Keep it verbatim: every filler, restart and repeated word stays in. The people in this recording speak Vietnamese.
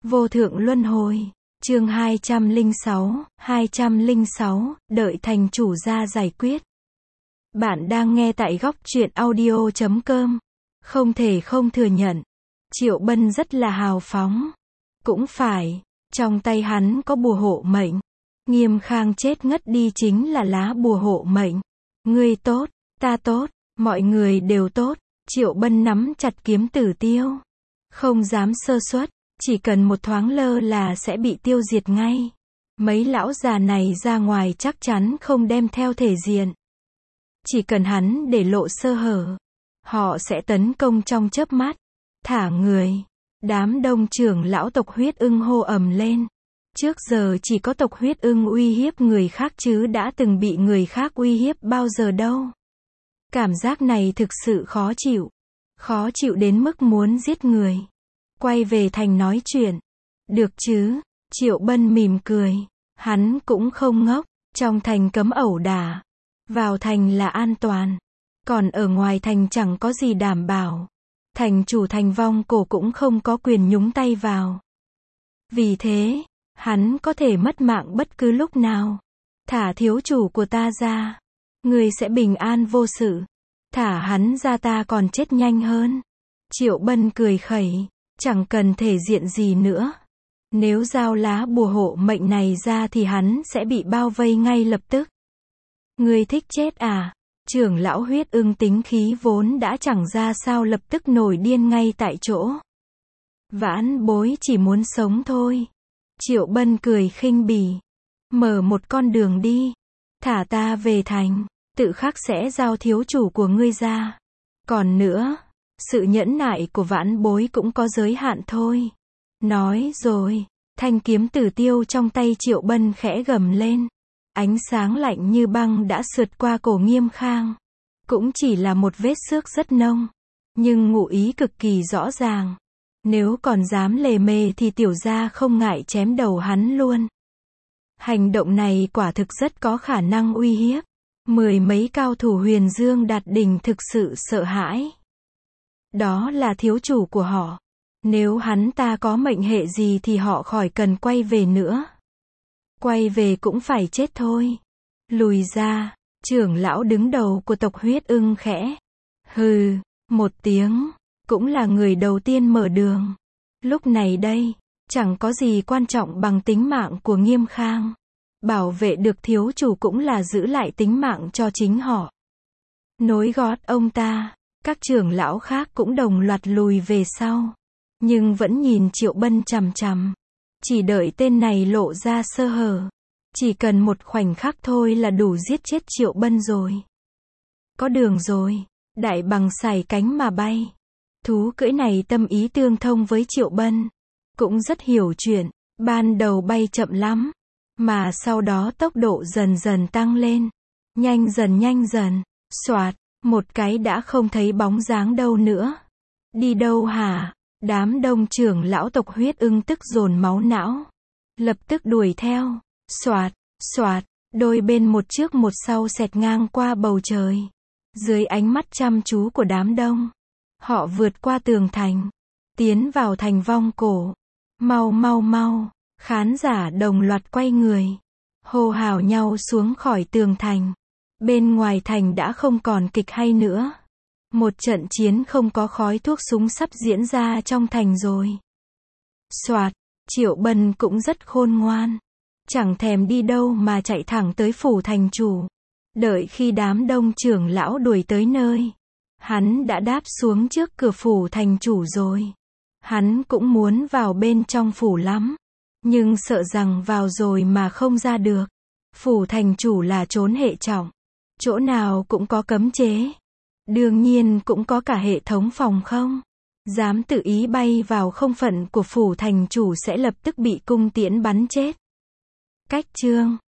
Vô thượng luân hồi. Chương hai trăm lẻ sáu, hai trăm lẻ sáu, đợi thành chủ ra giải quyết. Bạn đang nghe tại góc truyện audio chấm com. Không thể không thừa nhận, Triệu Bân rất là hào phóng. Cũng phải, trong tay hắn có bùa hộ mệnh. Nghiêm Khang chết ngất đi chính là lá bùa hộ mệnh. Ngươi tốt, ta tốt, mọi người đều tốt. Triệu Bân nắm chặt kiếm tử tiêu. Không dám sơ suất, chỉ cần một thoáng lơ là sẽ bị tiêu diệt ngay. Mấy lão già này ra ngoài chắc chắn không đem theo thể diện. Chỉ cần hắn để lộ sơ hở, họ sẽ tấn công trong chớp mắt. Thả người. Đám đông trưởng lão tộc huyết ưng hô ầm lên. Trước giờ chỉ có tộc huyết ưng uy hiếp người khác chứ đã từng bị người khác uy hiếp bao giờ đâu. Cảm giác này thực sự khó chịu. Khó chịu đến mức muốn giết người. Quay về thành nói chuyện. Được chứ? Triệu Bân mỉm cười. Hắn cũng không ngốc. Trong thành cấm ẩu đả. Vào thành là an toàn. Còn ở ngoài thành chẳng có gì đảm bảo. Thành chủ thành vong cổ cũng không có quyền nhúng tay vào. Vì thế, hắn có thể mất mạng bất cứ lúc nào. Thả thiếu chủ của ta ra. Người sẽ bình an vô sự. Thả hắn ra ta còn chết nhanh hơn. Triệu Bân cười khẩy. Chẳng cần thể diện gì nữa. Nếu giao lá bùa hộ mệnh này ra thì hắn sẽ bị bao vây ngay lập tức. Ngươi thích chết à? Trưởng lão huyết ưng tính khí vốn đã chẳng ra sao lập tức nổi điên ngay tại chỗ. Vãn bối chỉ muốn sống thôi. Triệu Bân cười khinh bỉ. Mở một con đường đi. Thả ta về thành. Tự khắc sẽ giao thiếu chủ của ngươi ra. Còn nữa, sự nhẫn nại của vãn bối cũng có giới hạn thôi. Nói rồi, thanh kiếm tử tiêu trong tay Triệu Bân khẽ gầm lên. Ánh sáng lạnh như băng đã sượt qua cổ Nghiêm Khang. Cũng chỉ là một vết xước rất nông. Nhưng ngụ ý cực kỳ rõ ràng. Nếu còn dám lề mề thì tiểu gia không ngại chém đầu hắn luôn. Hành động này quả thực rất có khả năng uy hiếp. Mười mấy cao thủ huyền dương đạt đỉnh thực sự sợ hãi. Đó là thiếu chủ của họ. Nếu hắn ta có mệnh hệ gì thì họ khỏi cần quay về nữa. Quay về cũng phải chết thôi. Lùi ra. Trưởng lão đứng đầu của tộc huyết ưng khẽ. Hừ. Một tiếng. Cũng là người đầu tiên mở đường. Lúc này đây. Chẳng có gì quan trọng bằng tính mạng của Nghiêm Khang. Bảo vệ được thiếu chủ cũng là giữ lại tính mạng cho chính họ. Nối gót ông ta. Các trưởng lão khác cũng đồng loạt lùi về sau. Nhưng vẫn nhìn Triệu Bân chằm chằm. Chỉ đợi tên này lộ ra sơ hở. Chỉ cần một khoảnh khắc thôi là đủ giết chết Triệu Bân rồi. Có đường rồi. Đại bằng sải cánh mà bay. Thú cưỡi này tâm ý tương thông với Triệu Bân. Cũng rất hiểu chuyện. Ban đầu bay chậm lắm. Mà sau đó tốc độ dần dần tăng lên. Nhanh dần nhanh dần. Xoạt. Một cái đã không thấy bóng dáng đâu nữa. Đi đâu hả? Đám đông trưởng lão tộc huyết ưng tức dồn máu não. Lập tức đuổi theo. Xoạt, xoạt, đôi bên một trước một sau xẹt ngang qua bầu trời. Dưới ánh mắt chăm chú của đám đông. Họ vượt qua tường thành. Tiến vào thành vong cổ. Mau mau mau. Khán giả đồng loạt quay người. Hô hào nhau xuống khỏi tường thành. Bên ngoài thành đã không còn kịch hay nữa. Một trận chiến không có khói thuốc súng sắp diễn ra trong thành rồi. Soạt, Triệu Bân cũng rất khôn ngoan. Chẳng thèm đi đâu mà chạy thẳng tới phủ thành chủ. Đợi khi đám đông trưởng lão đuổi tới nơi. Hắn đã đáp xuống trước cửa phủ thành chủ rồi. Hắn cũng muốn vào bên trong phủ lắm. Nhưng sợ rằng vào rồi mà không ra được. Phủ thành chủ là trốn hệ trọng. Chỗ nào cũng có cấm chế. Đương nhiên cũng có cả hệ thống phòng không. Dám tự ý bay vào không phận của phủ thành chủ sẽ lập tức bị cung tiễn bắn chết. Cách chương